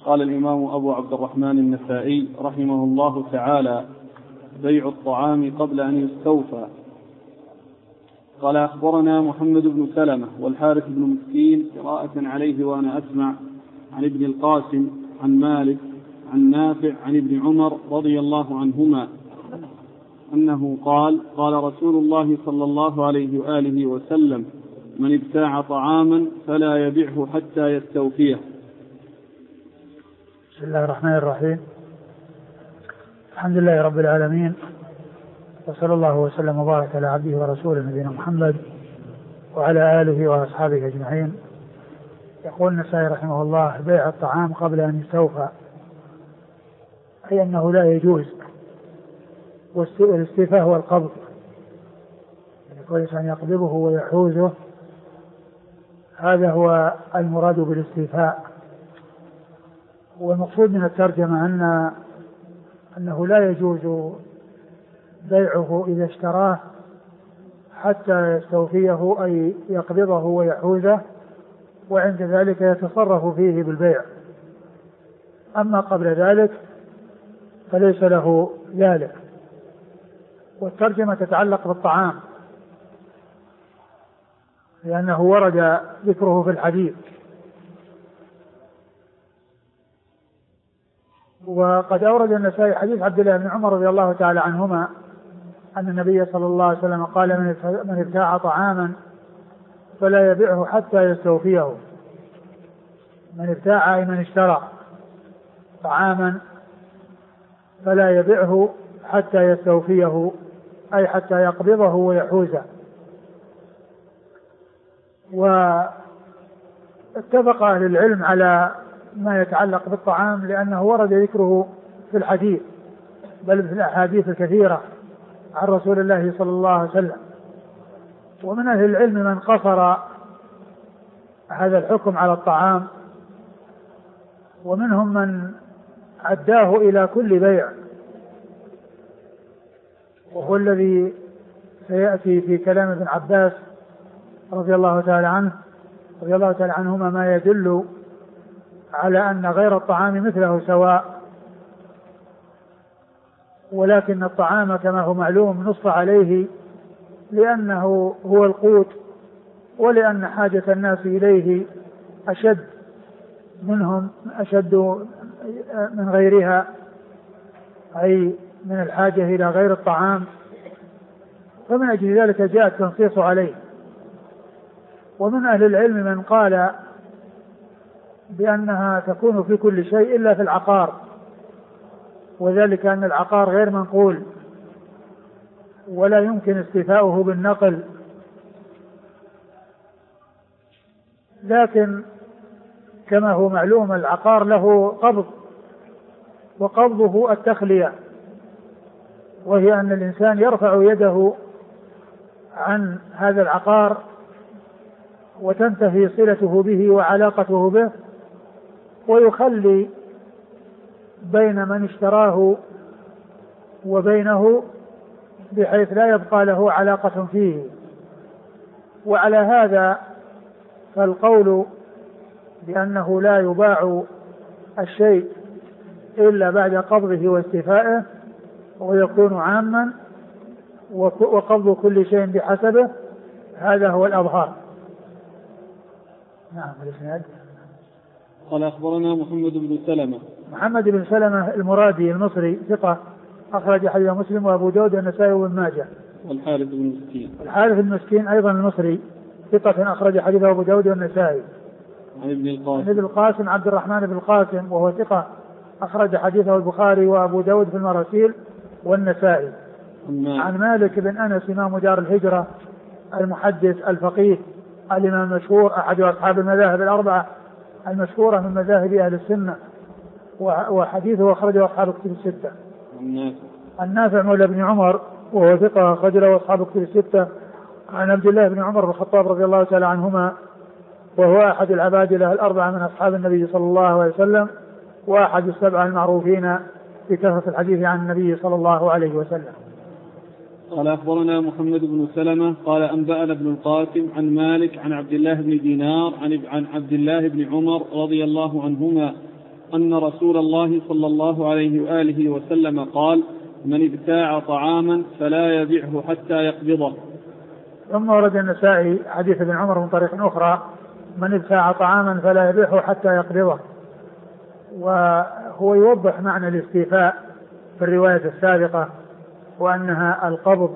قال الإمام أبو عبد الرحمن النسائي رحمه الله تعالى: بيع الطعام قبل أن يستوفى. قال: أخبرنا محمد بن سلمة والحارث بن مسكين قراءة عليه وأنا أسمع عن ابن القاسم عن مالك عن نافع عن ابن عمر رضي الله عنهما أنه قال: قال رسول الله صلى الله عليه وآله وسلم: من ابتاع طعاما فلا يبعه حتى يستوفيه. بسم الله الرحمن الرحيم. الحمد لله رب العالمين، وصلى الله وسلم وبارك على عبده ورسوله نبينا محمد وعلى آله وأصحابه أجمعين. يقول النسائي رحمه الله: بيع الطعام قبل أن يستوفى، أي أنه لا يجوز. والاستيفاء هو القبض، يعني كل إنسان يقبضه ويحوزه، هذا هو المراد بالاستيفاء. والمقصود من الترجمة أنه لا يجوز بيعه إذا اشتراه حتى يستوفيه، أي يقبضه ويحوزه، وعند ذلك يتصرف فيه بالبيع. أما قبل ذلك فليس له ذلك. والترجمة تتعلق بالطعام لأنه ورد ذكره في الحديث. وقد أورد النسائي حديث عبد الله بن عمر رضي الله تعالى عنهما أن النبي صلى الله عليه وسلم قال: من ابتاع طعاما فلا يبيعه حتى يستوفيه. من ابتاع أي من اشترى طعاما فلا يبيعه حتى يستوفيه، أي حتى يقبضه ويحوزه. واتفق أهل العلم على ما يتعلق بالطعام لأنه ورد ذكره في الحديث، بل في الأحاديث الكثيرة عن رسول الله صلى الله عليه وسلم. ومن أهل العلم من قصر هذا الحكم على الطعام، ومنهم من عداه إلى كل بيع، وهو الذي سيأتي في كلام ابن عباس رضي الله تعالى عنهما ما يدل على أن غير الطعام مثله سواء، ولكن الطعام كما هو معلوم نص عليه لأنه هو القوت، ولأن حاجة الناس إليه أشد من غيرها، أي من الحاجة إلى غير الطعام، فمن أجل ذلك جاء التنصيص عليه. ومن أهل العلم من قال بأنها تكون في كل شيء إلا في العقار، وذلك أن العقار غير منقول ولا يمكن استيفاؤه بالنقل، لكن كما هو معلوم العقار له قبض، وقبضه التخلية، وهي أن الإنسان يرفع يده عن هذا العقار وتنتهي صلته به وعلاقته به، ويخلي بين من اشتراه وبينه بحيث لا يبقى له علاقة فيه. وعلى هذا فالقول بأنه لا يباع الشيء إلا بعد قبضه واستيفائه ويكون عاما، وقبض كل شيء بحسبه، هذا هو الأظهر. نعم. الإسناد. قال: أخبرنا محمد بن سلمة المرادي المصري ثقة أخرج حديث مسلم وأبو داود والنسائي وابن ماجه. والحارث بن مسكين أيضا المصري ثقة أخرج حديثه أبو داود والنسائي. عن ابن القاسم عبد الرحمن بن القاسم وهو ثقة أخرج حديثه البخاري وأبو داود في المراسيل والنسائي. عن مالك بن أنس إمام دار الهجرة المحدث الفقيه الإمام المشهور أحد أصحاب المذاهب الأربعة المشهورة من مذاهب أهل السنة، وحديثه أخرجه أصحاب الكتب الستة. النافع مولى بن عمر وهو ثقة أخرجه أصحاب الكتب الستة. عن عبد الله بن عمر بن الخطاب رضي الله تعالى عنهما وهو أحد العبادلة الأربعة من أصحاب النبي صلى الله عليه وسلم، وأحد السبعة المعروفين بكثرة الحديث عن النبي صلى الله عليه وسلم. قال: أخبرنا محمد بن سلمة قال: أنبأنا ابن القاسم عن مالك عن عبد الله بن دينار عن عبد الله بن عمر رضي الله عنهما أن رسول الله صلى الله عليه وآله وسلم قال: من ابتاع طعاما فلا يبيعه حتى يقبضه. ثم ورد النسائي حديث ابن عمر من طريق أخرى: من ابتاع طعاما فلا يبيعه حتى يقبضه. وهو يوضح معنى الاستيفاء في الرواية السابقة وأنها القبض،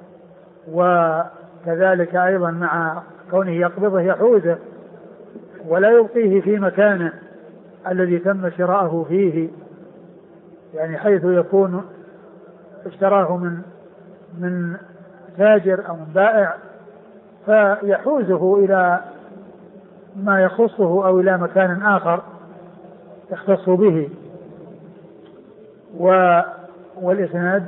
وكذلك أيضا مع كونه يقبضه يحوزه ولا يبقيه في مكانه الذي تم شراءه فيه، يعني حيث يكون اشتراه من تاجر أو من بائع فيحوزه إلى ما يخصه أو إلى مكان آخر يختص به. والإسناد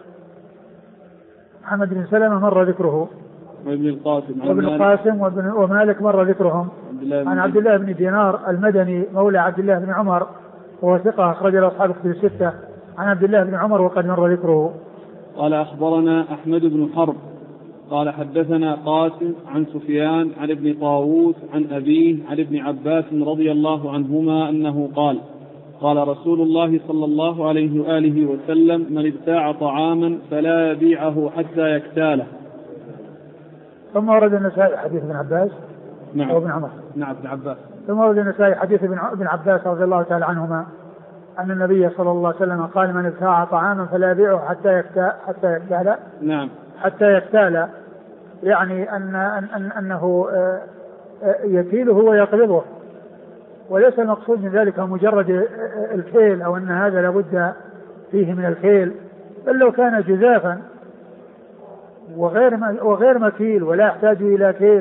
محمد بن سلمة مر ذكره، وابن القاسم ومالك مر ذكرهم، عن عبد الله بن دينار المدني مولى عبد الله بن عمر وهو ثقة أخرج له أصحاب الكتب الستة، عن عبد الله بن عمر وقد مر ذكره. قال: أخبرنا أحمد بن حرب قال حدثنا قاسم عن سفيان عن ابن طاووس عن أبيه عن ابن عباس رضي الله عنهما أنه قال: قال رسول الله صلى الله عليه وآله وسلم: من ابتاع طعاما فلا يبيعه حتى يكتاله. ثم ورد النسائي حديث ابن عباس وابن عمر. نعم ابن عباس. ثم ورد النسائي حديث ابن عباس رضي الله تعالى عنهما أن النبي صلى الله عليه وسلم قال: من ابتاع طعاما فلا يبيعه حتى يكتاله. نعم. حتى يكتاله يعني أنه يكيله ويقبضه، وليس المقصود من ذلك مجرد الكيل أو أن هذا لابد فيه من الكيل، بل لو كان جزافا وغير مكيل ولا يحتاج إلى كيل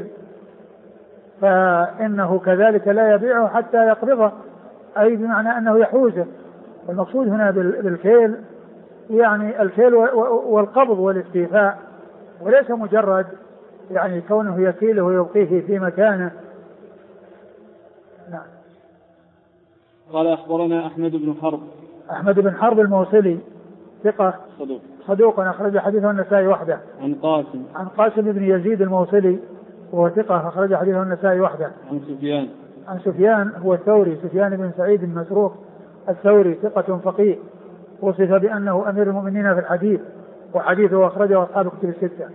فإنه كذلك لا يبيعه حتى يقبضه، أي بمعنى أنه يحوزه. والمقصود هنا بالكيل يعني الكيل والقبض والاستيفاء، وليس مجرد يعني كونه يكيله ويبقيه في مكانه. نعم. قال: أخبرنا أحمد بن حرب الموصلي ثقة صدوق أخرج حديثه النسائي وحده. عن قاسم بن يزيد الموصلي وهو ثقة أخرج حديثه النسائي وحده. عن سفيان هو الثوري، سفيان بن سعيد المسروق الثوري ثقة فقيه، وصف بأنه أمير المؤمنين في الحديث، وحديثه أخرجه أصحاب الكتب الستة.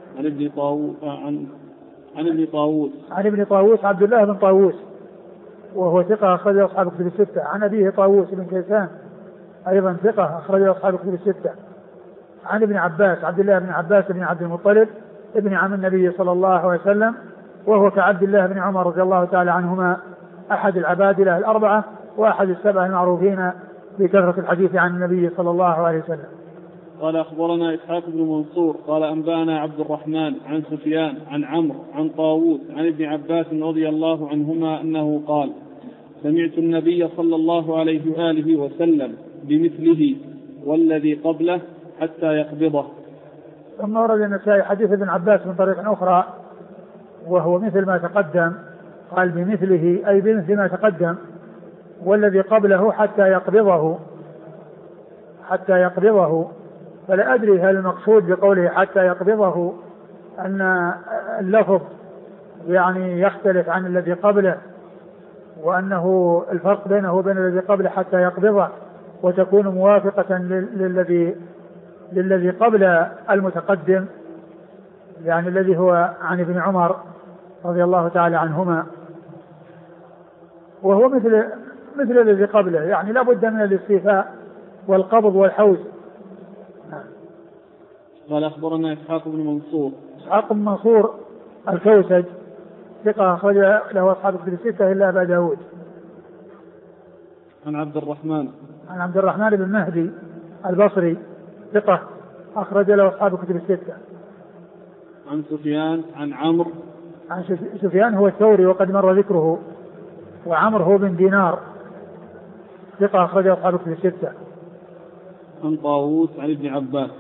عن ابن طاووس عبد الله بن طاووس وهو ثقة أخرجه أصحاب الكتب الستة. عن أبيه طاووس بن كيسان أيضا ثقة أخرجه أصحاب الكتب الستة. عن ابن عباس عبد الله بن عباس بن عبد المطلب ابن عم النبي صلى الله عليه وسلم، وهو كعبد الله بن عمر رضي الله تعالى عنهما أحد العبادلة الأربعة وأحد السبع المعروفين بكثرة الحديث عن النبي صلى الله عليه وسلم. قال: أخبرنا إسحاق بن منصور قال: أنبأنا عبد الرحمن عن سفيان عن عمرو عن طاووس عن ابن عباس رضي الله عنهما أنه قال: سمعت النبي صلى الله عليه وآله وسلم بمثله والذي قبله حتى يقبضه. ثم ورد النسائي حديث ابن عباس من طريق أخرى وهو مثل ما تقدم، قال بمثله أي بمثل ما تقدم، والذي قبله حتى يقبضه. فلا أدري هل المقصود بقوله حتى يقبضه أن اللفظ يعني يختلف عن الذي قبله، وأنه الفرق بينه وبين الذي قبله حتى يقبضه وتكون موافقة للذي قبل المتقدم، يعني الذي هو عن ابن عمر رضي الله تعالى عنهما، وهو مثل الذي قبله، يعني لا بد من الاستيفاء والقبض والحوز. قال: أخبرنا إسحاق بن منصور الكوسج ثقة أخرج له أصحاب الكتب الستة إلا أبا داود. عن عبد الرحمن بن مهدي البصري ثقة أخرج له أصحاب الكتب الستة. عن سفيان عن عمرو. عن سفيان هو الثوري وقد مر ذكره، وعمرو هو بن دينار ثقة أخرج له أصحاب الكتب الستة. عن طاووس عن ابن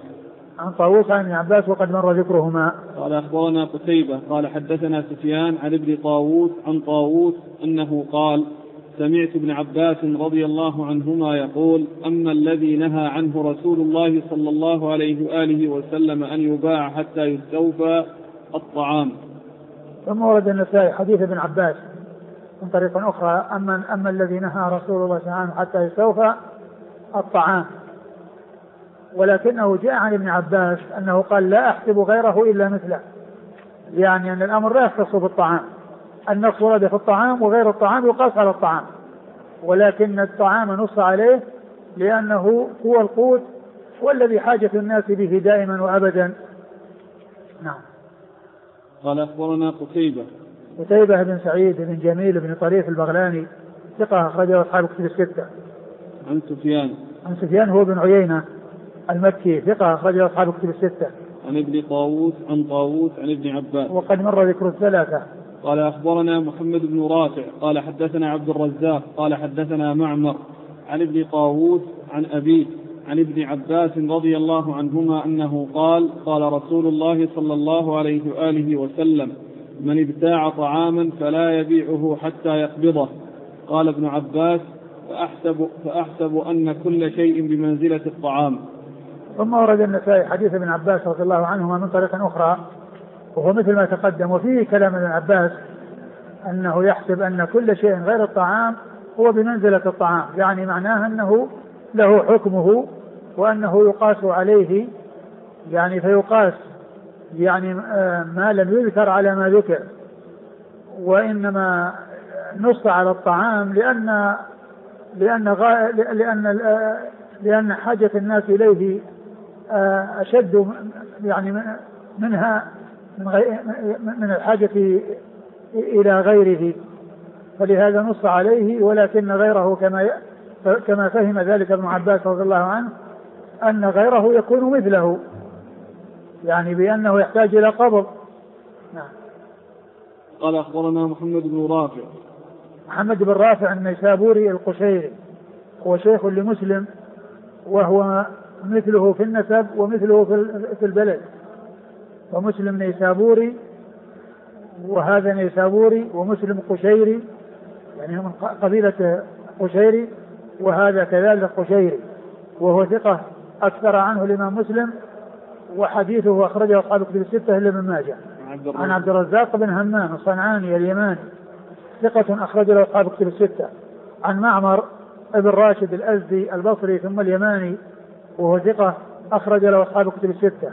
عباس وقد مر ذكرهما. قال: أخبرنا قتيبة قال: حدثنا سفيان عن ابن طاووس عن طاووس أنه قال: سمعت ابن عباس رضي الله عنهما يقول: أما الذي نهى عنه رسول الله صلى الله عليه وآله وسلم أن يباع حتى يستوفى الطعام. ثم ورد النسائي حديث ابن عباس من طريق أخرى. أما الذي نهى رسول الله صلى الله عليه وسلم حتى يستوفى الطعام. ولكنه جاء عن ابن عباس أنه قال لا أحسب غيره إلا مثله، يعني أن الأمر لا يختص بالطعام، النص ورد في الطعام وغير الطعام يقاس على الطعام، ولكن الطعام نص عليه لأنه هو القوت والذي حاجة الناس به دائما وأبدا. نعم. قال أخبرنا قتيبة بن سعيد بن جميل بن طريف البغلاني ثقة أخرجه أصحاب كتب الستة. عن سفيان هو بن عيينة المكي ثقة أخرجه أصحاب كتب الستة. عن ابن طاووس عن ابن عباس وقد مر ذكر الثلاثة. قال أخبرنا محمد بن رافع قال حدثنا عبد الرزاق قال حدثنا معمر عن ابن طاووس عن أبيه عن ابن عباس رضي الله عنهما أنه قال رسول الله صلى الله عليه وآله وسلم من ابتاع طعاما فلا يبيعه حتى يقبضه. قال ابن عباس فأحسب أن كل شيء بمنزلة الطعام. ثم ورد النسائي حديث ابن عباس رضي الله عنهما من طريق أخرى وهو مثل ما تقدم، وفيه كلام ابن عباس أنه يحسب أن كل شيء غير الطعام هو بمنزلة الطعام، يعني معناه أنه له حكمه وأنه يقاس عليه، يعني فيقاس يعني ما لم يذكر على ما ذكر، وإنما نص على الطعام لأن حاجة الناس إليه أشد يعني منها من الحاجة إلى غيره، فلهذا نص عليه. ولكن غيره كما فهم ذلك ابن عباس رضي الله عنه أن غيره يكون مثله، يعني بأنه يحتاج إلى قبض. نعم. قال أخبرنا محمد بن رافع النيسابوري القشيري هو شيخ لمسلم، وهو مثله في النسب ومثله في البلد، ومسلم نيسابوري وهذا نيسابوري، ومسلم قشيري يعني من قبيلة قشيري، وهذا كذلك قشيري، وهو ثقة أكثر عنه الإمام مسلم، وحديثه أخرجه أصحاب كتب الستة إلا ابن ماجه. عن عبد الرزاق بن همام الصنعاني اليماني ثقة أخرج له أصحاب كتب الستة. عن معمر ابن راشد الأزدي البصري ثم اليماني وهو ثقة أخرج له أصحاب كتب الستة.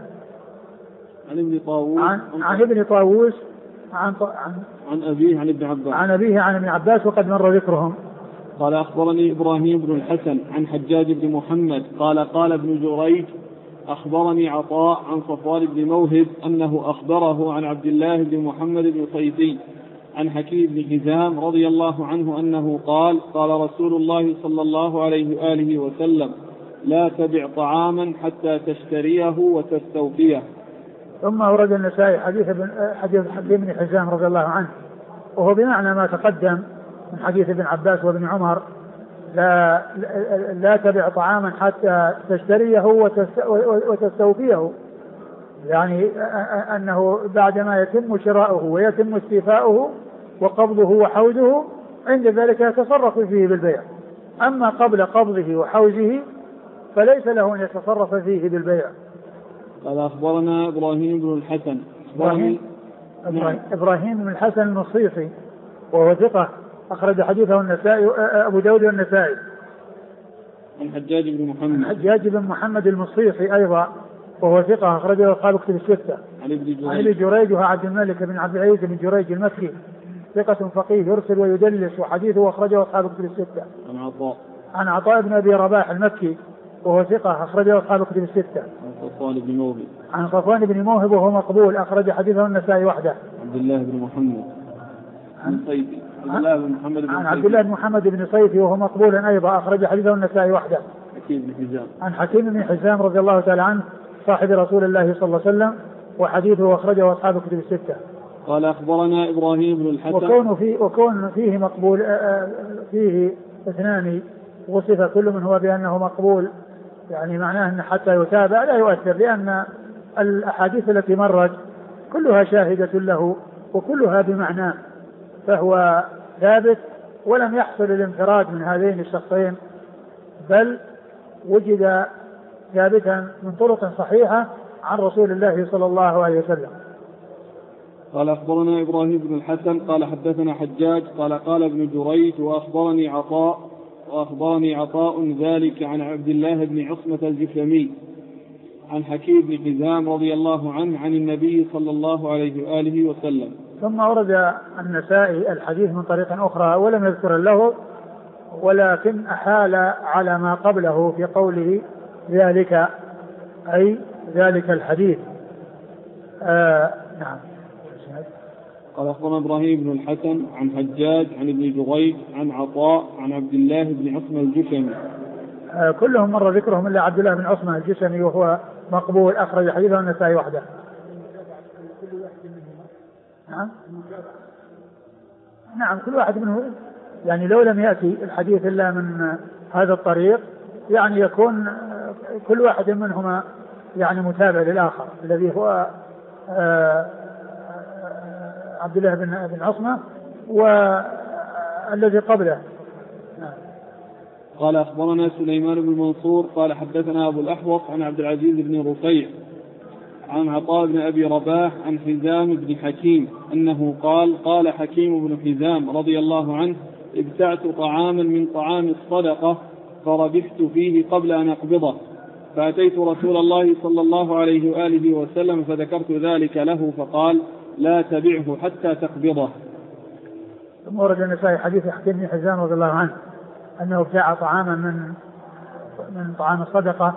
عن ابن طاووس عن أبيه عن ابن عباس وقد مر ذكرهم. قال أخبرني إبراهيم بن الحسن عن حجاج بن محمد قال ابن جريج أخبرني عطاء عن صفوان بن موهب أنه أخبره عن عبد الله بن محمد بن صيفي عن حكيم بن حزام رضي الله عنه أنه قال رسول الله صلى الله عليه وآله وسلم لا تبع طعاما حتى تشتريه وتستوفيه. ثم أورد النسائي حديث حكيم بن حزام رضي الله عنه وهو بمعنى ما تقدم من حديث ابن عباس وابن عمر لا تبع طعاما حتى تشتريه وتستوفيه، يعني أنه بعدما يتم شراؤه ويتم استيفاؤه وقبضه وحوزه عند ذلك يتصرف فيه بالبيع. أما قبل قبضه وحوزه فليس له أن يتصرف فيه بالبيع. قال أخبرنا إبراهيم بن الحسن إبراهيم بن الحسن النصيصي وهو ثقة أخرج حديثه النسائي أبو داود والنسائي. عن حجاج بن محمد المصيصي أيضا وهو ثقة أخرجه أصحاب كتب الستة. عن ابن جريج وهو عبد الملك بن عبد العزيز بن جريج المكي ثقة فقيه يرسل ويدلس وحديثه أخرجه أصحاب كتب الستة. عن عطاء بن أبي رباح المكي وهو ثقة أخرجه أصحاب كتب الستة. عن صفوان بن موهب وهو مقبول أخرج حديثه النسائي وحده. عبد الله بن محمد عن عبد الله بن محمد بن صيفي وهو مقبول أيضا أخرج حديثه النسائي وحده. عن حكيم بن حزام رضي الله تعالى عنه صاحب رسول الله صلى الله عليه وسلم وحديثه أخرجه أصحاب كتب الستة. قال أخبرنا إبراهيم بن الحسن وكون فيه مقبول فيه اثنان وصف كل من هو بأنه مقبول، يعني معناه أن حتى يتابع لا يؤثر، لأن الأحاديث التي مرت كلها شاهدة له وكلها بمعناه، فهو ثابت ولم يحصل الانفراد من هذين الشخصين، بل وجد ثابتا من طرق صحيحة عن رسول الله صلى الله عليه وسلم. قال أخبرنا إبراهيم بن الحسن قال حدثنا حجاج قال ابن جريج وأخبرني عطاء ذلك عن عبد الله بن عصمة الجشمي عن حكيم بن حزام رضي الله عنه عن النبي صلى الله عليه وآله وسلم. ثم ورد النسائي الحديث من طريق أخرى ولم يذكر له، ولكن أحال على ما قبله في قوله ذلك أي ذلك الحديث. نعم. قال أخبرنا إبراهيم بن الحسن عن حجاج عن ابن جريج عن عطاء عن عبد الله بن عصمة الجشمي. كلهم مر ذكرهم إلا عبد الله بن عصمة الجشمي وهو مقبول أخرج حديثه النسائي وحده. نعم كل واحد منه يعني لو لم يأتي الحديث إلا من هذا الطريق يعني يكون كل واحد منهما يعني متابع للآخر الذي هو عبد الله بن عصمة والذي قبله. قال أخبرنا سليمان بن منصور قال حدثنا أبو الأحوص عن عبد العزيز بن رفيع عن عطاء بن أبي رباح عن حزام بن حكيم أنه قال حكيم بن حزام رضي الله عنه ابتعت طعاما من طعام الصدقة فربحت فيه قبل أن أقبضه فأتيت رسول الله صلى الله عليه وآله وسلم فذكرت ذلك له فقال لا تبعه حتى تقبضه. ثم ورد النسائي حديث حكيم بن حزام رضي الله عنه أنه ابتاع طعاما من طعام الصدقة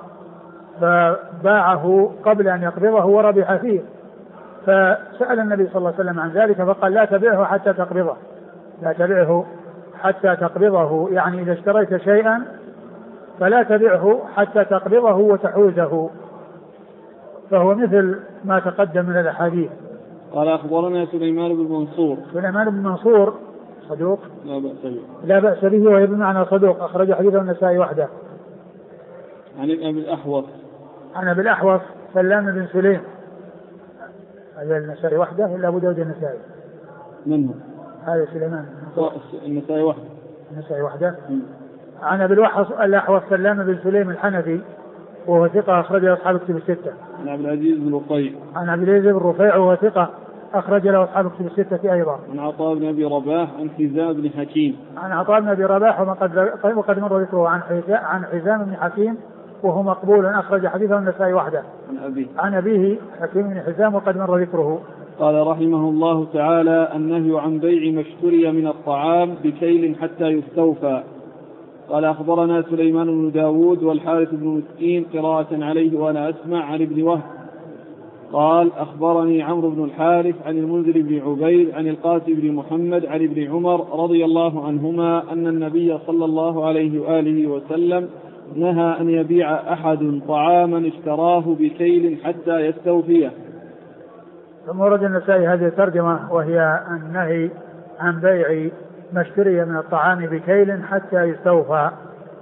فباعه قبل أن يقبضه وربح فيه، فسأل النبي صلى الله عليه وسلم عن ذلك فقال لا تبعه حتى تقبضه، لا تبعه حتى تقبضه، يعني إذا اشتريت شيئا فلا تبعه حتى تقبضه وتحوزه، فهو مثل ما تقدم من الأحاديث. قال أخبرنا سليمان بن منصور صدوق لا بأس به وهي بمعنى صدوق أخرج حديثه النسائي وحده. عن أبي الأحوص سلام بن سليم هذا النسائي وحده إلا أبو داود النسائي منه هذا سليمان النسائي وحده. عن أبي الأحوص سلام بن سليم الحنفي وهو ثقة أخرج له أصحاب الكتب الستة. عن عبد العزيز بن رفيع وهو ثقة أخرج له أصحاب الكتب الستة أيضا. عن عطاء بن أبي رباح عن حزام بن حكيم. عن عطاء بن أبي رباح وقد مر ذكره عن حزام بن حكيم وهو مقبول أخرج حديثه النسائي وحده. عن أبيه حكيم بن حزام وقد مر ذكره. قال رحمه الله تعالى النهي عن بيع ما اشتري من الطعام بكيل حتى يستوفى. قال أخبرنا سليمان بن داود والحارث بن مسكين قراءة عليه وأنا أسمع عن ابن وهب قال أخبرني عمرو بن الحارث عن المنذر بن عبيد عن القاسم بن محمد عن ابن عمر رضي الله عنهما أن النبي صلى الله عليه وآله وسلم نهى أن يبيع أحد طعاما اشتراه بكيل حتى يستوفيه. ثم ورد النسائي هذه الترجمة وهي النهي عن بيع ما اشتري من الطعام بكيل حتى يستوفى.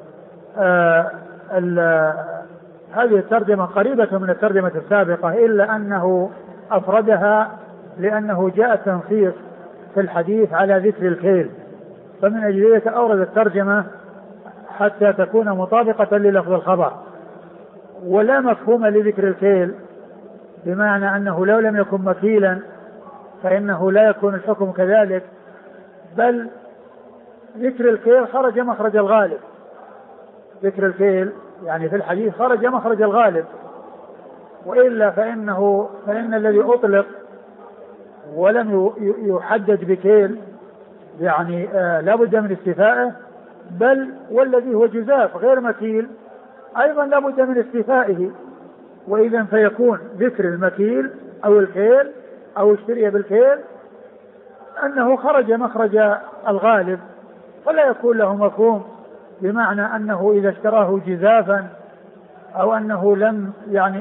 هذه الترجمة قريبة من الترجمة السابقة إلا أنه أفردها لأنه جاء تنصيص في الحديث على ذكر الكيل، فمن أجل ذلك أورد الترجمة حتى تكون مطابقة للفظ الخبر، ولا مفهوم لذكر الكيل بمعنى أنه لو لم يكن مكيلا فإنه لا يكون الحكم كذلك، بل ذكر الكيل خرج مخرج الغالب. ذكر الكيل يعني في الحديث خرج مخرج الغالب، وإلا فإن الذي أطلق ولم يحدد بكيل يعني لا بد من استيفائه، بل والذي هو جزاف غير مكيل أيضا لا بد من استيفائه، وإذا فيكون ذكر المكيل أو الكيل أو اشتري بالكيل أنه خرج مخرج الغالب، فلا يكون له مفهوم بمعنى أنه إذا اشتراه جزافا أو أنه لم يعني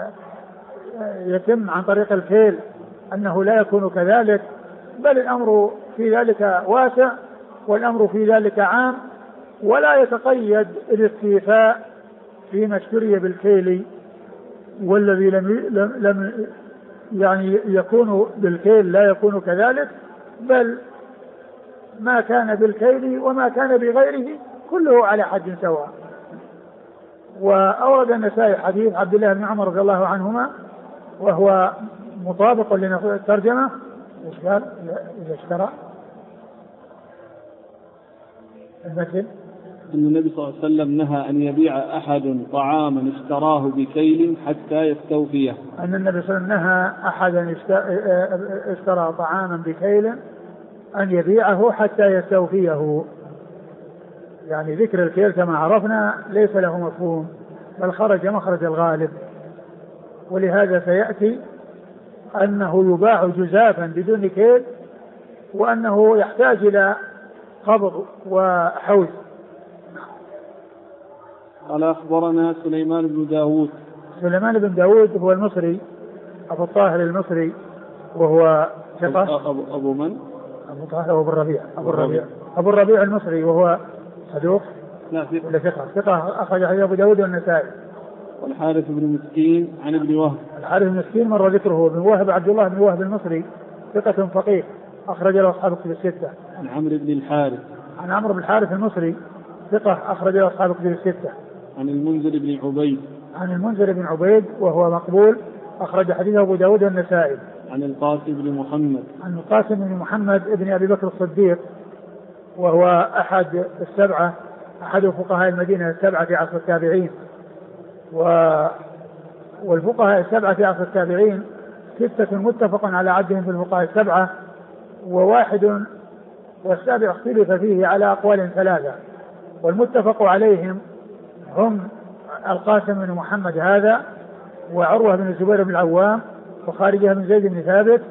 يتم عن طريق الكيل أنه لا يكون كذلك، بل الأمر في ذلك واسع والأمر في ذلك عام، ولا يتقيد الاستيفاء فيما اشتري بالكيل والذي لم يعني يكون بالكيل لا يكون كذلك، بل ما كان بالكيل وما كان بغيره كله على حد سواء. وأورد النسائي حديث عبد الله بن عمر رضي الله عنهما وهو مطابق للترجمة إيش قال إذا اشترى المثل؟ أن النبي صلى الله عليه وسلم نهى أن يبيع أحد طعاما اشتراه بكيل حتى يستوفيه. أن النبي صلى الله عليه وسلم نهى أحدا اشترى طعاما بكيل أن يبيعه حتى يستوفيه. يعني ذكر الكيل كما عرفنا ليس له مفهوم، بل خرج مخرج الغالب، ولهذا سيأتي أنه يباع جزافا بدون كيل، وأنه يحتاج إلى قبض وحوز. قال أخبرنا سليمان بن داود. سليمان بن داود هو المصري أبو الطاهر المصري، وهو ثقة. أبو من؟ أبو طاهر أبو الربيع المصري، وهو صدوق. لا ثقة أخرج حديث أبو داود والنسائي. والحارث بن مسكين عن ابن وهب. الحارث بن مسكين مر ذكره. بن وهب عبد الله بن وهب المصري ثقة فقيه أخرج له أصحاب الكتب الستة. عن عمرو بن الحارث. عن عمرو بن الحارث المصري ثقة أخرج له أصحاب الكتب الستة. عن المنذر بن عبيد. عن المنذر بن عبيد وهو مقبول أخرج حديثه أبو داود والنسائي. عن القاسم بن محمد. عن القاسم بن محمد ابن أبي بكر الصديق، وهو أحد السبعة، أحد فقهاء المدينة السبعة في عصر التابعين. والفقهاء السبعة في عصر التابعين ستة متفق على عدهم في الفقهاء السبعة، وواحد والسابع اختلف فيه على أقوال ثلاثة. والمتفق عليهم هم القاسم بن محمد هذا، وعروة بن الزبير بن العوام، وخارجة بن زيد بن ثابت،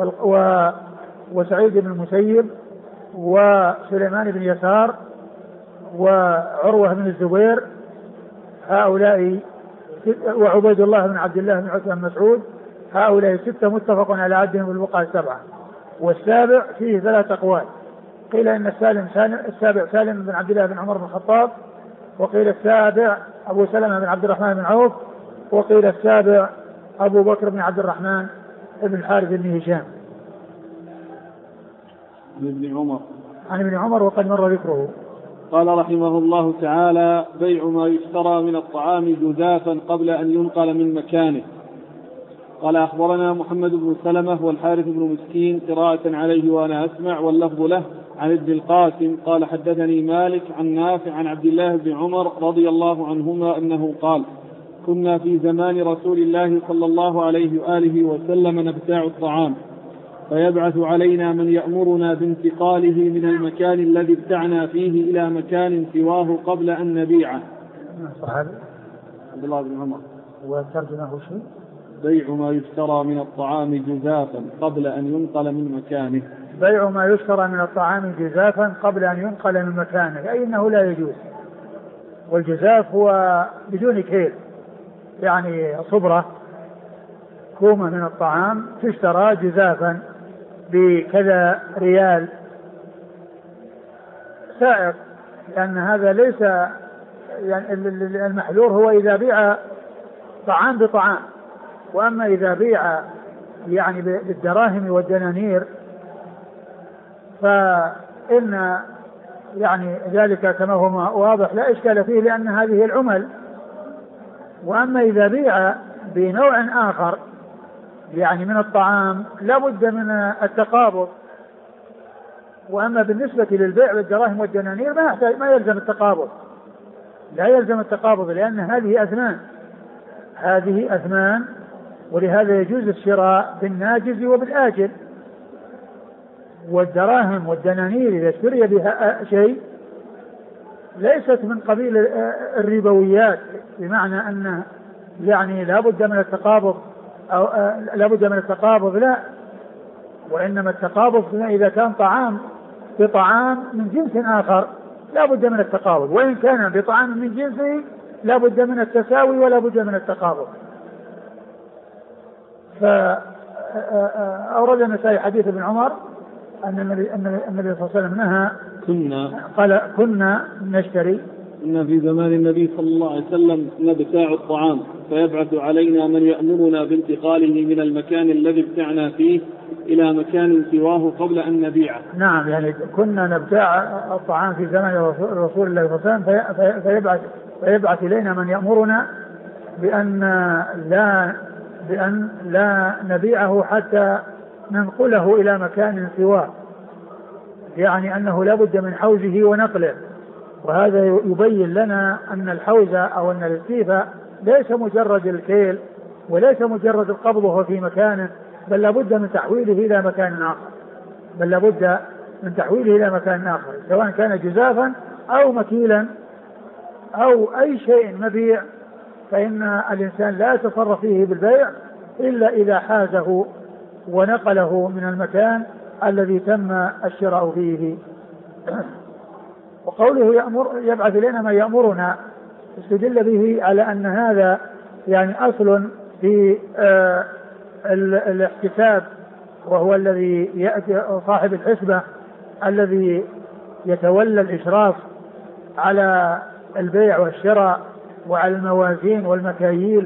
وسعيد بن المسيب، وسليمان بن يسار، وعروة بن الزبير، هؤلاء، وعبيد الله بن عبد الله بن عثمان مسعود. هؤلاء ستة متفق على عدهم في الفقهاء السبعة. والسابع فيه ثلاث أقوال، قيل إن السابع سالم بن عبد الله بن عمر بن الخطاب، وقيل السابع أبو سلمة بن عبد الرحمن بن عوف، وقيل السابع أبو بكر بن عبد الرحمن بن الحارث بن هشام. عن ابن عمر وقد مر ذكره. قال رحمه الله تعالى: بيع ما يشترى من الطعام جزافا قبل أن ينقل من مكانه. قال أخبرنا محمد بن سلمة والحارث بن مسكين قراءة عليه وأنا أسمع، واللفظ له عن ابن القاسم قال: حدثني مالك عن نافع عن عبد الله بن عمر رضي الله عنهما أنه قال: كنا في زمان رسول الله صلى الله عليه وآله وسلم نبتاع الطعام، فيبعث علينا من يأمرنا بانتقاله من المكان الذي ابتعنا فيه إلى مكان سواه قبل أن نبيعه. صحابي عبد الله بن عمر. وترجمه شيء: بيع ما يشترى من الطعام جزافا قبل أن ينقل من مكانه. بيع ما يشترى من الطعام جزافا قبل أن ينقل من مكانه، أي أنه لا يجوز. والجزاف هو بدون كيل، يعني صبرة كومة من الطعام تشترى جزافا بكذا ريال سائق، لأن هذا ليس يعني المحذور هو إذا بيع طعام بطعام. وأما إذا بيع يعني بالدراهم والدنانير فإن يعني ذلك كما هو واضح لا إشكال فيه، لأن هذه العمل. وأما إذا بيع بنوع آخر يعني من الطعام لا بد من التقابض. وأما بالنسبة للبيع بالدراهم والدنانير ما يلزم التقابض، لا يلزم التقابض، لأن هذه أثمان، ولهذا يجوز الشراء بالناجز وبالآجل. والدراهم والدنانير إذا اشتري بها شيء ليست من قبيل الربويات، بمعنى أن يعني لا بد من التقابض أو لا بد من التقابض، لا، وإنما التقابض إذا كان طعام بطعام من جنس آخر لا بد من التقابض، وإن كان بطعام من جنسه لا بد من التساوي ولا بد من التقابض. فأورد النسائي حديث ابن عمر أن النبي صلى الله عليه وسلم نهى، قال كنا نشتري، إن في زمان النبي صلى الله عليه وسلم نبتاع الطعام، فيبعث علينا من يأمرنا بانتقاله من المكان الذي ابتعنا فيه إلى مكان سواه قبل أن نبيعه. نعم، يعني كنا نبتاع الطعام في زمن رسول الله صلى الله عليه وسلم، فيبعث إلينا من يأمرنا بأن لا نبيعه حتى ننقله إلى مكان سواه، يعني أنه لا بد من حوزه ونقله. وهذا يبين لنا أن الحوز أو أن الاستيفاء ليس مجرد الكيل وليس مجرد القبض وهو في مكانه، بل لابد من تحويله إلى مكان آخر، سواء كان جزافا أو مكيلا أو أي شيء مبيع، فإن الإنسان لا يتصرف فيه بالبيع إلا إذا حازه ونقله من المكان الذي تم الشراء فيه. وقوله يبعث إلينا ما يأمرنا استدل به على أن هذا يعني أصل في الاحتساب، وهو الذي يأتي صاحب الحسبة الذي يتولى الإشراف على البيع والشراء وعلى الموازين والمكاييل،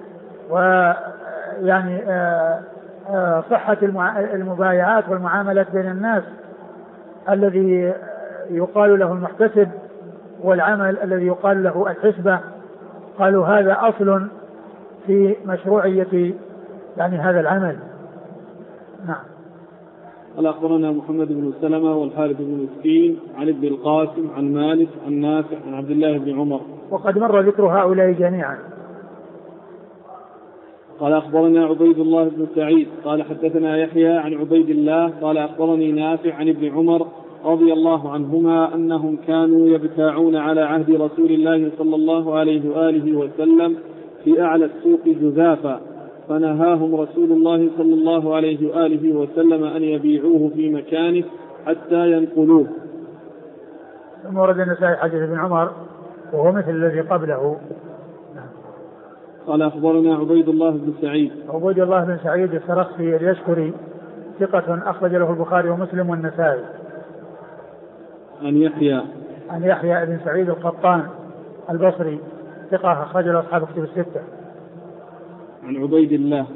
ويعني صحة المبايعات والمعاملات بين الناس، الذي يقال له المحتسب، والعمل الذي يقال له الحسبة. قالوا هذا أصل في مشروعية يعني هذا العمل. نعم. قال أخبرنا محمد بن سلمة والحارث بن مسكين عن ابن القاسم عن مالك عن نافع عن عبد الله بن عمر، وقد مر ذكر هؤلاء جميعا. قال أخبرنا عبيد الله بن سعيد قال حدثنا يحيى عن عبيد الله قال أخبرني نافع عن ابن عمر رضي الله عنهما أنهم كانوا يبتاعون على عهد رسول الله صلى الله عليه وآله وسلم في أعلى السوق جزافا، فنهاهم رسول الله صلى الله عليه وآله وسلم أن يبيعوه في مكانه حتى ينقلوه. ثم ورد النسائي حديث ابن عمر وهو مثل الذي قبله. قال أخبرنا عبيد الله بن سعيد. عبيد الله بن سعيد السرخسي اليشكري ثقة أخرج له البخاري ومسلم والنسائي. عن يحيى بن سعيد القطان البصري ثقة أخرج له أصحاب كتب الستة. عن عبيد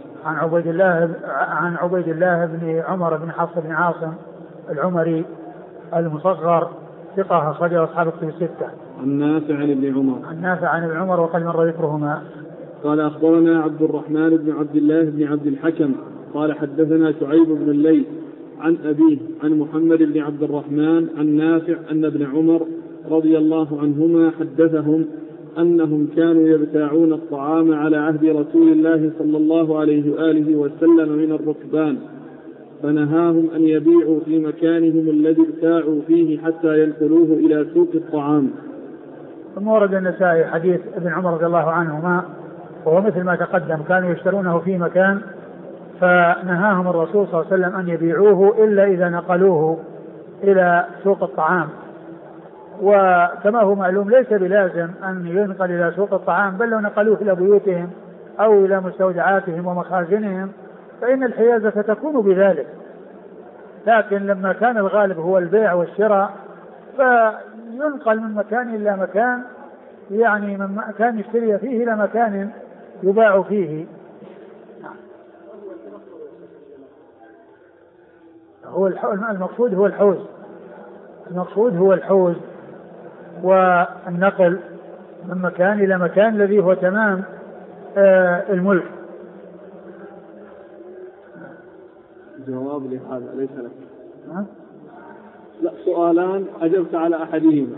الله بن عمر بن حفص بن عاصم العمري المصغر ثقة أخرج له أصحاب كتب الستة. عن نافع عن ابن عمر وقد مر ذكرهما. قال أخبرنا عبد الرحمن بن عبد الله بن عبد الحكم قال حدثنا شعيب بن الليث عن أبيه عن محمد بن عبد الرحمن عن نافع أن ابن عمر رضي الله عنهما حدثهم أنهم كانوا يبتاعون الطعام على عهد رسول الله صلى الله عليه وآله وسلم من الركبان، فنهاهم أن يبيعوا في مكانهم الذي ابتاعوا فيه حتى ينقلوه إلى سوق الطعام. ثم ورد النسائي حديث ابن عمر رضي الله عنهما وهو مثل ما تقدم، كانوا يشترونه في مكان فنهاهم الرسول صلى الله عليه وسلم أن يبيعوه إلا إذا نقلوه إلى سوق الطعام. وكما هو معلوم ليس بلازم أن ينقل إلى سوق الطعام، بل لو نقلوه إلى بيوتهم أو إلى مستودعاتهم ومخازنهم فإن الحيازة تكون بذلك. لكن لما كان الغالب هو البيع والشراء فينقل من مكان إلى مكان، يعني من مكان يشتري فيه إلى مكان يباع فيه. المقصود هو الحوز والنقل من مكان إلى مكان الذي هو تمام الملك. جواب لهذا ليس لك. لا، سؤالان أجبت على أحدهما.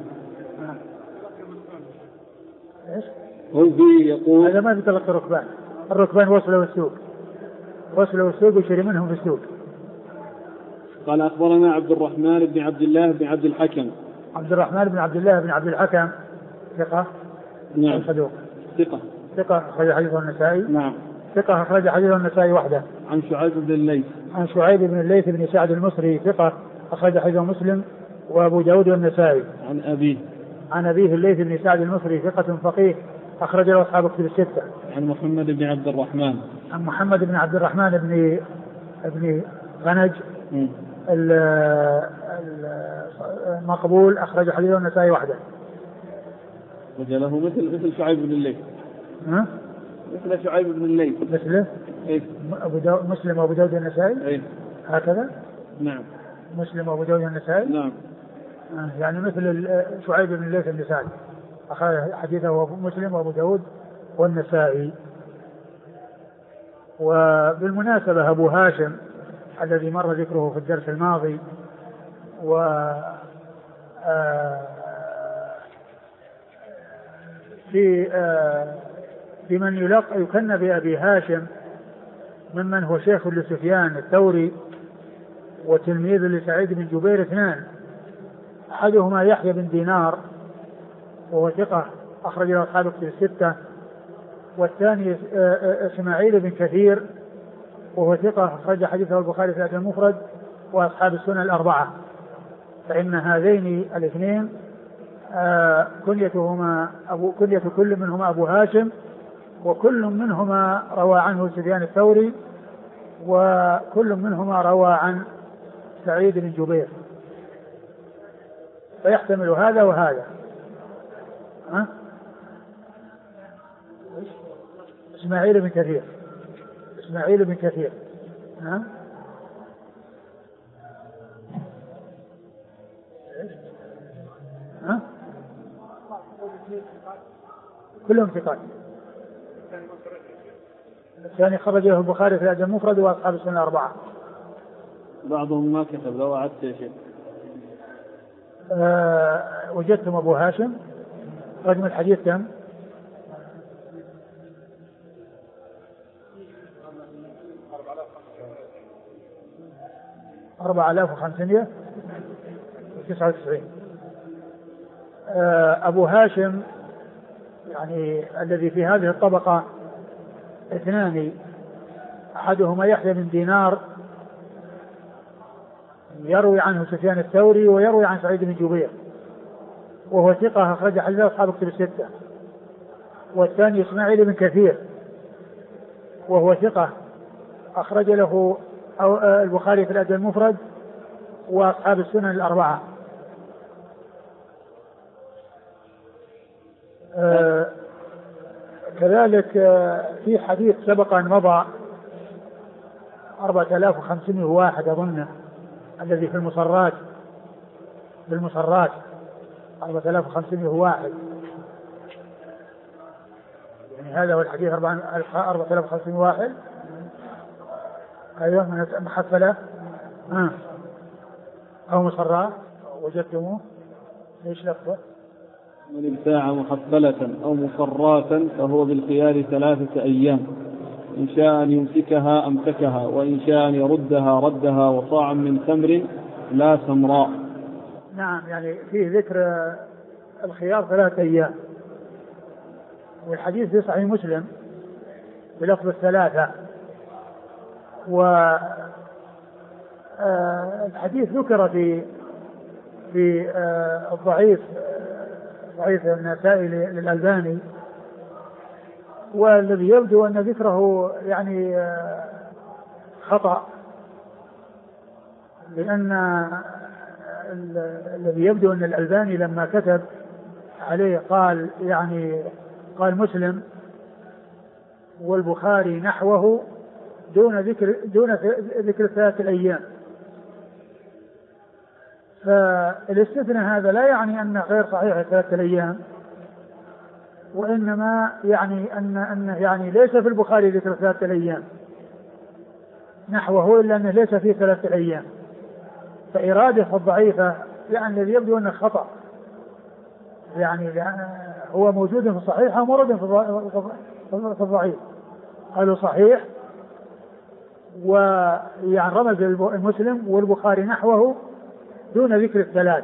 إيش؟ هو فيه يقول هذا ما في تلقي الركبان وصلوا السوق وشري منهم في السوق. قال أخبرنا عبد الرحمن بن عبد الله بن عبد الحكم. عبد الرحمن بن عبد الله بن عبد الحكم ثقة. نعم. صدوق. ثقة أخرج حديثه النسائي. نعم. ثقة أخرج حديثه النسائي وحده. عن شعيب بن الليث بن سعد المصري ثقة أخرج حديثه مسلم وأبو داود والنسائي. عن أبيه الليث بن سعد المصري ثقة فقيه أخرج له أصحاب كتب الستة. عن محمد بن عبد الرحمن بن غنج المقبول أخرج حديثه النسائي وحده. وجله مثل شعيب بن الليث. مثل شعيب بن الليث. مثله؟ إيه؟ مسلم وأبو داود والنسائي. إيه؟ هكذا؟ نعم. مسلم وأبو داود والنسائي. نعم. يعني مثل شعيب بن الليث النسائي أخرج حديثه مسلم وأبو داود والنسائي. وبالمناسبة أبو هاشم الذي مر ذكره في الدرس الماضي. و في من يكن بأبي هاشم ممن هو شيخ لسفيان الثوري وتلميذ لسعيد بن جبير اثنان، أحدهما يحيى بن دينار وهو ثقة أخرج له أصحاب الكتب الستة، والثاني إسماعيل بن كثير وهو ثقة أخرج حديثه البخاري في الأدب المفرد وأصحاب السنن الأربعة. فإن هذين الاثنين كنية كل منهما أبو هاشم، وكل منهما روى عنه سفيان الثوري، وكل منهما روى عن سعيد بن جبير، فيحتمل هذا وهذا. إسماعيل بن كثير كلهم ثقات. الثاني خرجه البخاري في الأدب المفرد وأصحاب السنن الأربعة. بعضهم ما كتب، لو أعدت يا شيخ. وجدتم أبو هاشم رقم الحديث كم؟ 4599. أبو هاشم يعني الذي في هذه الطبقة اثنان، أحدهما يحيى بن دينار يروي عنه سفيان الثوري ويروي عن سعيد بن جبير وهو ثقة أخرج حديثه أصحاب الكتب الستة، والثاني إسماعيل بن كثير وهو ثقة أخرج له البخاري في الأدب المفرد وأصحاب السنن الأربعة. كذلك في حديث سبق أن مضى 4501 أظنه، الذي في المصرات 4501، يعني هذا هو الحديث 4501. أيوة محفلة أو مصرات وجدتموه ليش لفظه؟ من ابتاع محفلة أو مصراتا فهو بالخيار 3 أيام، إن شاء أن يمسكها أمسكها، وإن شاء أن يردها ردها، وصاع من تمر لا سمراء. نعم، يعني فيه ذكر الخيار 3 أيام، والحديث في صحيح مسلم بلفظ 3. والحديث ذكر في الضعيف النسائي للألباني، والذي يبدو أن ذكره يعني خطأ، لأن الذي يبدو أن الألباني لما كتب عليه قال مسلم والبخاري نحوه دون ذكر 3 أيام. فالاستثناء هذا لا يعني أن غير صحيح 3 أيام، وإنما يعني أن يعني ليس في البخاري ذكر 3 أيام نحوه، إلا أنه ليس فيه 3 أيام. فإرادة الضعيفة يعني الذي يبدو أنه خطأ، يعني هو موجود في الصحيح ومورد في الضعيف. قالوا صحيح ويعني رمز المسلم والبخاري نحوه دون ذكر 3.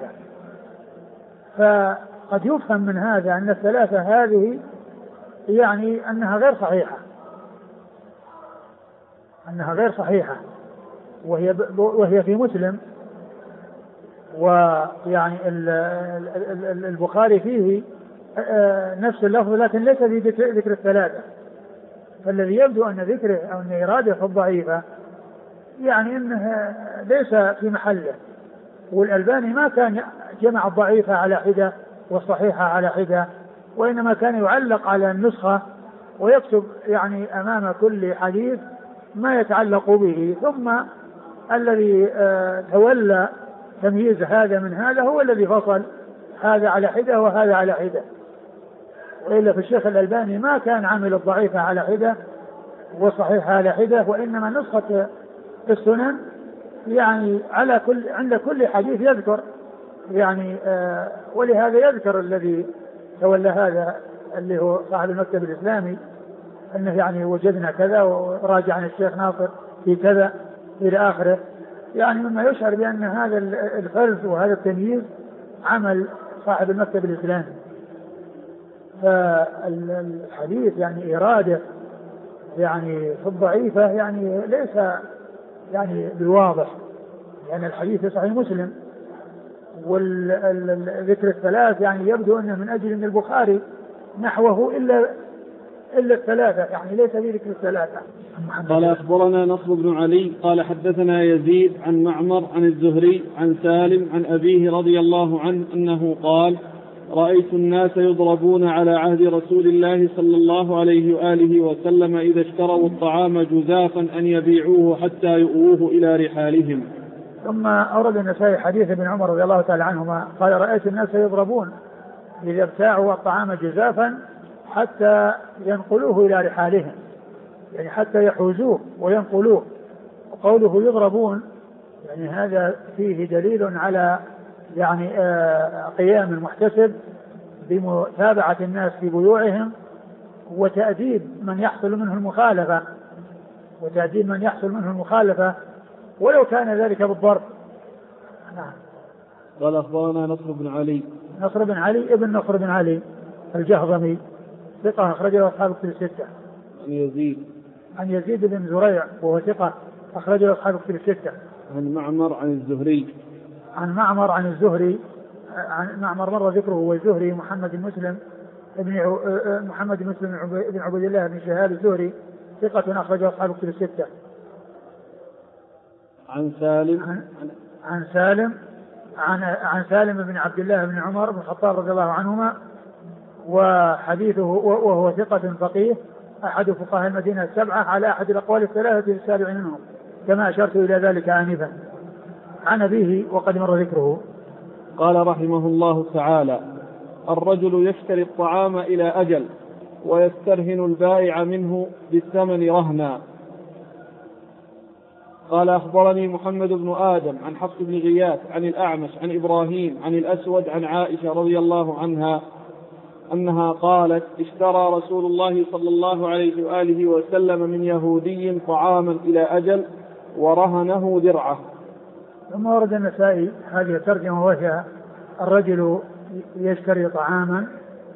فقد يفهم من هذا أن 3 هذه يعني أنها غير صحيحة، وهي في مسلم، ويعني البخاري فيه نفس اللفظ لكن ليس في ذكر 3. فالذي يبدو أن ذكره أو أن إرادة الضعيفة يعني أنه ليس في محله. والألباني ما كان جمع الضعيفة على حدة والصحيحة على حدة، وإنما كان يعلق على النسخة ويكتب يعني أمام كل حديث ما يتعلق به، ثم الذي تولى تمييز هذا من هذا هو الذي فصل هذا على حدة وهذا على حدة. وإلا في الشيخ الألباني ما كان عامل الضعيفة على حدة والصحيحة على حدة، وإنما نسخة السنن يعني عند كل حديث يذكر يعني ولهذا يذكر الذي تولى هذا اللي هو صاحب المكتب الإسلامي أنه يعني وجدنا كذا وراجعنا الشيخ ناصر في كذا إلى آخره، يعني مما يشعر بأن هذا الفرز وهذا التمييز عمل صاحب المكتب الإسلامي. فالحديث يعني إرادة يعني في الضعيفة يعني ليس يعني بواضح، لأن يعني الحديث في صحيح مسلم، والذكر الثلاث يعني يبدو أنه من أجل أن البخاري نحوه إلا الثلاثة، يعني ليس في ذكر الثلاثة. قال أخبرنا نصر بن علي قال حدثنا يزيد عن معمر عن الزهري عن سالم عن أبيه رضي الله عنه أنه قال: رأيت الناس يضربون على عهد رسول الله صلى الله عليه وآله وسلم إذا اشتروا الطعام جزافا أن يبيعوه حتى يؤوه إلى رحالهم. ثم أورد النسائي حديث ابن عمر رضي الله تعالى عنهما قال: رأيت الناس يضربون إذا ابتاعوا الطعام جزافا حتى ينقلوه إلى رحالهم، يعني حتى يحوزوه وينقلوه. وقوله يضربون يعني هذا فيه دليل على يعني قيام المحتسب بمتابعة الناس في بيوعهم وتأديب من يحصل منه المخالفة ولو كان ذلك بالضرب. نعم. قال أخبرنا نصر بن علي ابن نصر بن علي الجهضمي ثقة أخرجه أصحاب الكتب الستة. عن يزيد بن زريع وهو ثقة أخرجه أصحاب الكتب الستة. عن معمر عن الزهري عن معمر مر ذكره والزهري محمد بن مسلم بن عبد الله بن شهاب الزهري ثقة أخرجه أصحاب الكتب الستة. عن سالم بن عبد الله بن عمر بن الخطاب رضي الله عنهما، وحديثه وهو ثقة فقيه أحد فقهاء المدينة السبعة على أحد الأقوال الثلاثة السابع منهم كما أشرت إلى ذلك آنفا. عن أبيه وقد مر ذكره. قال رحمه الله تعالى: الرجل يشتري الطعام إلى أجل ويسترهن البائع منه بالثمن رهنا. قال أخبرني محمد بن آدم عن حفص بن غياث عن الأعمش عن إبراهيم عن الأسود عن عائشة رضي الله عنها أنها قالت: اشترى رسول الله صلى الله عليه وآله وسلم من يهودي طعاما إلى أجل ورهنه درعه. ثم ورد النسائي هذه الترجمة وهي: الرجل يشتري الطعام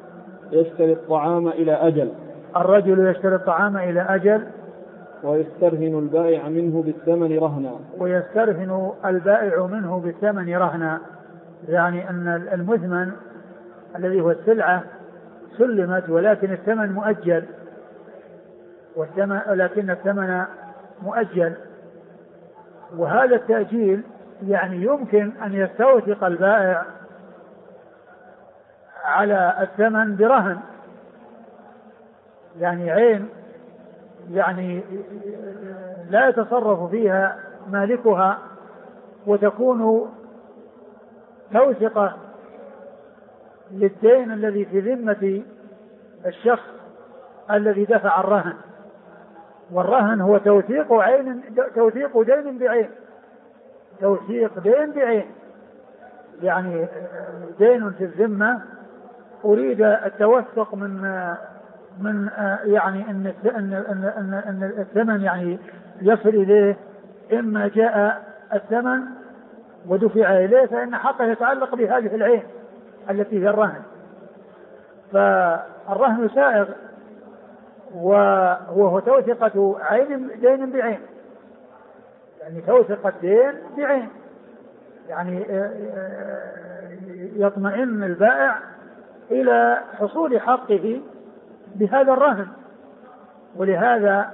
إلى أجل. الرجل يشتري الطعام إلى أجل ويسترهن البائع منه بالثمن رهنا. يعني أن المثمن الذي هو السلعة سلمت ولكن الثمن مؤجل، وهذا التأجيل يعني يمكن أن يستوثق البائع على الثمن برهن، يعني عين يعني لا يتصرف فيها مالكها وتكون توثقة للدين الذي في ذمة الشخص الذي دفع الرهن. والرهن هو توثيق دين بعين، يعني دين في الذمة أريد التوثق من يعني أن الثمن يعني يصل إليه، إما جاء الثمن ودفع إليه فإن حقه يتعلق بهذه العين التي هي الرهن. فالرهن سائغ وهو توثقة دين بعين، يعني توثقة دين بعين، يعني يطمئن البائع إلى حصول حقه بهذا الرهن. ولهذا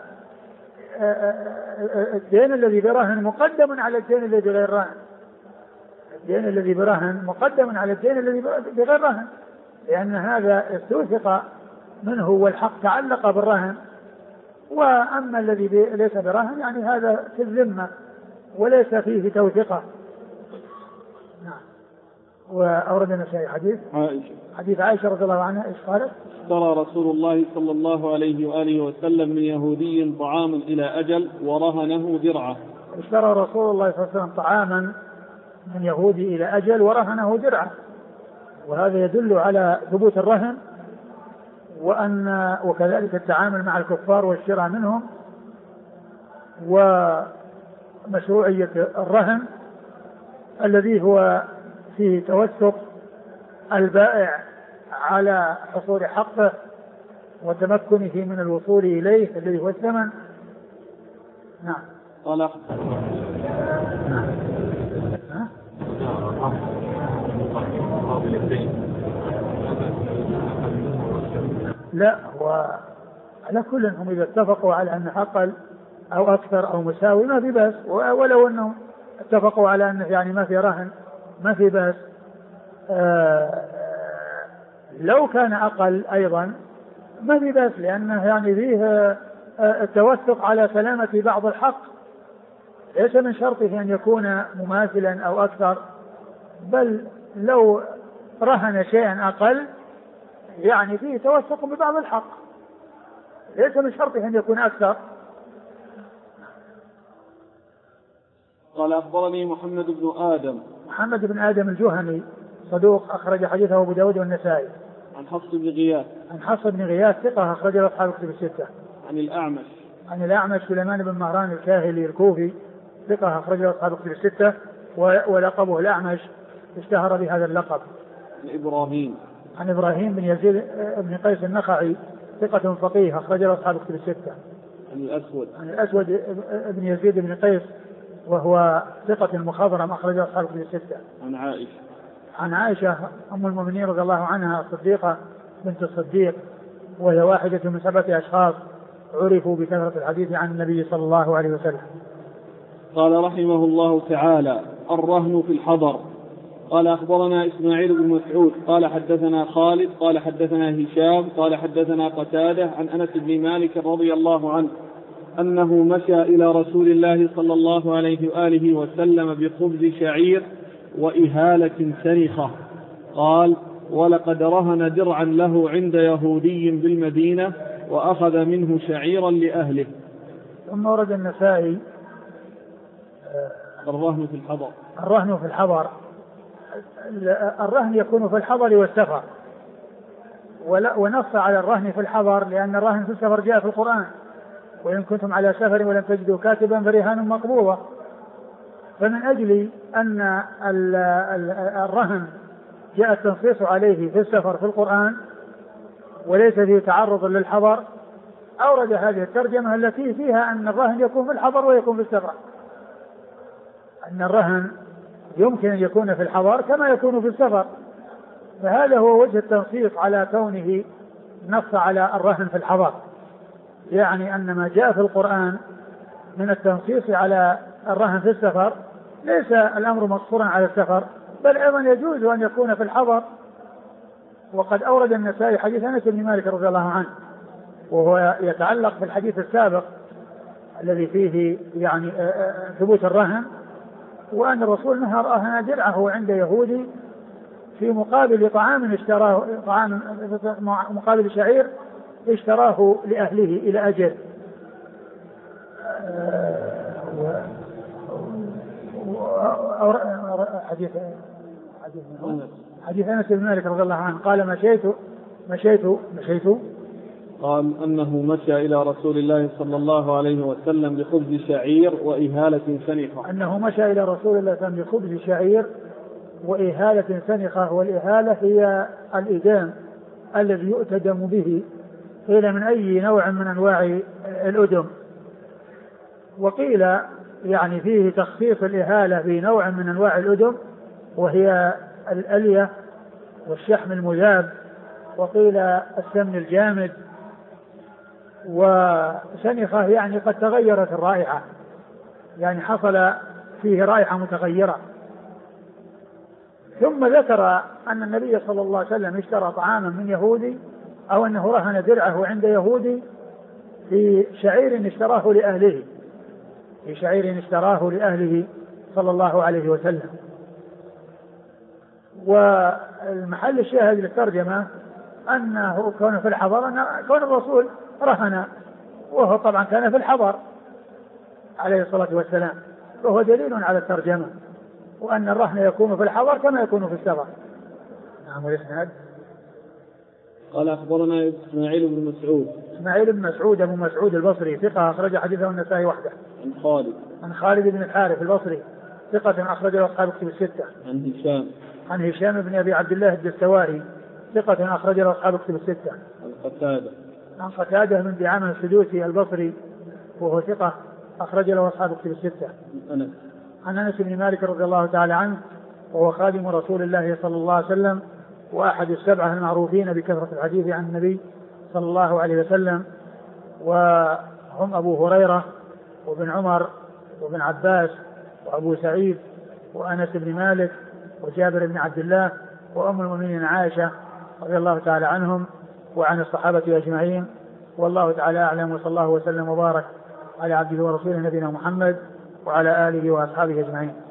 الدين الذي برهن مقدم على الدين الذي بغير رهن. الدين الذي برهن مقدم على الدين الذي بغير رهن، لأن هذا استوثق منه والحق تعلق بالرهن. وأما الذي ليس برهن يعني هذا في الذمة وليس فيه توثقة. نعم. وأورد النسائي حديث عائشة رضي الله عنها إيش قالت؟ اشترى رسول الله صلى الله عليه وآله وسلم من يهودي طعاما إلى أجل ورهنه درعه. اشترى رسول الله صلى الله عليه وسلم طعاما من يهودي إلى أجل ورهنه درعه، وهذا يدل على ثبوت الرهن وكذلك التعامل مع الكفار والشراء منهم ومشروعية الرهن الذي هو فيه توثق البائع على حصول حقه وتمكنه من الوصول إليه الذي هو الثمن. نعم. قال لا، وعلى كل هم إذا اتفقوا على أن أقل أو أكثر أو مساوي ما في بأس، ولو أنهم اتفقوا على أنه يعني ما في رهن ما في بأس. لو كان أقل أيضا ما في بأس، لأنه يعني فيه التوثق على سلامة بعض الحق، ليس من شرطه أن يكون مماثلا أو أكثر، بل لو رهن شيئا أقل يعني فيه توثق ببعض الحق، ليس من شرطه أن يكون أكثر. قال أخبرني محمد بن آدم الجهني صدوق أخرج حديثه أبو داود والنسائي. عن حفص بن غياث ثقة أخرج له أصحاب الكتب الستة. عن الأعمش سليمان بن مهران الكاهلي الكوفي ثقة أخرج له أصحاب الكتب الستة، ولقبه الأعمش اشتهر بهذا اللقب. عن إبراهيم بن يزيد بن قيس النخعي ثقة فقيه أخرج له أصحاب الكتب الستة. عن الأسود بن يزيد بن قيس وهو ثقة مخضرم أخرج له أصحاب الكتب الستة. عن عائشة أم المؤمنين رضي الله عنها الصديقة بنت الصديق، وهي واحدة من 7 أشخاص عرفوا بكثرة الحديث عن النبي صلى الله عليه وسلم. قال رحمه الله تعالى: الرهن في الحضر. قال أخبرنا إسماعيل بن مسعود قال حدثنا خالد قال حدثنا هشام قال حدثنا قتادة عن أنس بن مالك رضي الله عنه أنه مشى إلى رسول الله صلى الله عليه وآله وسلم بخبز شعير وإهالة سنخة، قال: ولقد رهن درعا له عند يهودي بالمدينة وأخذ منه شعيرا لأهله. ثم ورد النسائي الرهن في الحضر. الرهن يكون في الحضر والسفر، ونص على الرهن في الحضر لأن الرهن في السفر جاء في القرآن: وإن كنتم على سفر ولم تجدوا كاتبا فرهان مقبوضة. فمن أجل أن الرهن جاء التنصيص عليه في السفر في القرآن وليس فيه تعرض للحضر، أورد هذه الترجمة التي فيها أن الرهن يكون في الحضر ويكون في السفر، أن الرهن يمكن أن يكون في الحضر كما يكون في السفر. فهذا هو وجه التنصيص على كونه نص على الرهن في الحضر، يعني أن ما جاء في القرآن من التنصيص على الرهن في السفر ليس الأمر مقصورا على السفر، بل أيضا يجوز أن يكون في الحضر. وقد أورد النسائي حديث أنس بن مالك رضي الله عنه، وهو يتعلق بالحديث السابق الذي فيه يعني ثبوت الرهن، وأن الرسول نهى رهن درعه عند يهودي في مقابل طعام اشتراه، مقابل شعير اشتراه لأهله إلى أجل. حديث أنس بن مالك رضي الله عنه قال: مشيت قال أنه مشى إلى رسول الله صلى الله عليه وسلم بخبز شعير وإهالة سنخة. أنه مشى إلى رسول الله صلى الله عليه وسلم بخبز شعير وإهالة سنخة، والإهالة هي الإدام الذي يؤتدم به، قيل من أي نوع من أنواع الأدم، وقيل يعني فيه تخصيص الإهالة بنوع من أنواع الأدم وهي الألية والشحم المذاب، وقيل السمن الجامد. وسنخة يعني قد تغيرت الرائحة، يعني حصل فيه رائحة متغيرة. ثم ذكر أن النبي صلى الله عليه وسلم اشترى طعاما من يهودي، أو أنه رهن درعه عند يهودي في شعير اشتراه لأهله صلى الله عليه وسلم. والمحل الشاهد للترجمة أنه كان في الحضر، أن كون الرسول رهن، وهو طبعا كان في الحضر عليه الصلاة والسلام، فهو دليل على الترجمة، وأن الرهن يكون في الحضر كما يكون في السفر. نعم. والإسناد قال أخبرنا إسماعيل بن مسعود. إسماعيل بن مسعود أبو مسعود البصري ثقة أخرج حديثه النسائي وحده. عن خالد بن الحارث البصري ثقة أخرج له أصحاب الكتب الستة. عن هشام بن أبي عبد الله الدستوائي ثقة أخرج له أصحاب الكتب الستة. عن قتادة بن دعامة السدوسي البصري وهو ثقة أخرج له أصحاب الكتب الستة. عن أنس بن مالك رضي الله تعالى عنه وهو خادم رسول الله صلى الله عليه وسلم وأحد السبعة المعروفين بكثرة الحديث عن النبي صلى الله عليه وسلم، وهم أبو هريرة وابن عمر وابن عباس وأبو سعيد وأنس بن مالك وجابر بن عبد الله وأم المؤمنين عائشة رضي الله تعالى عنهم وعن الصحابة أجمعين، والله تعالى أعلم، وصلى الله وسلم وبارك على عبده ورسوله نبينا محمد وعلى آله وأصحابه أجمعين.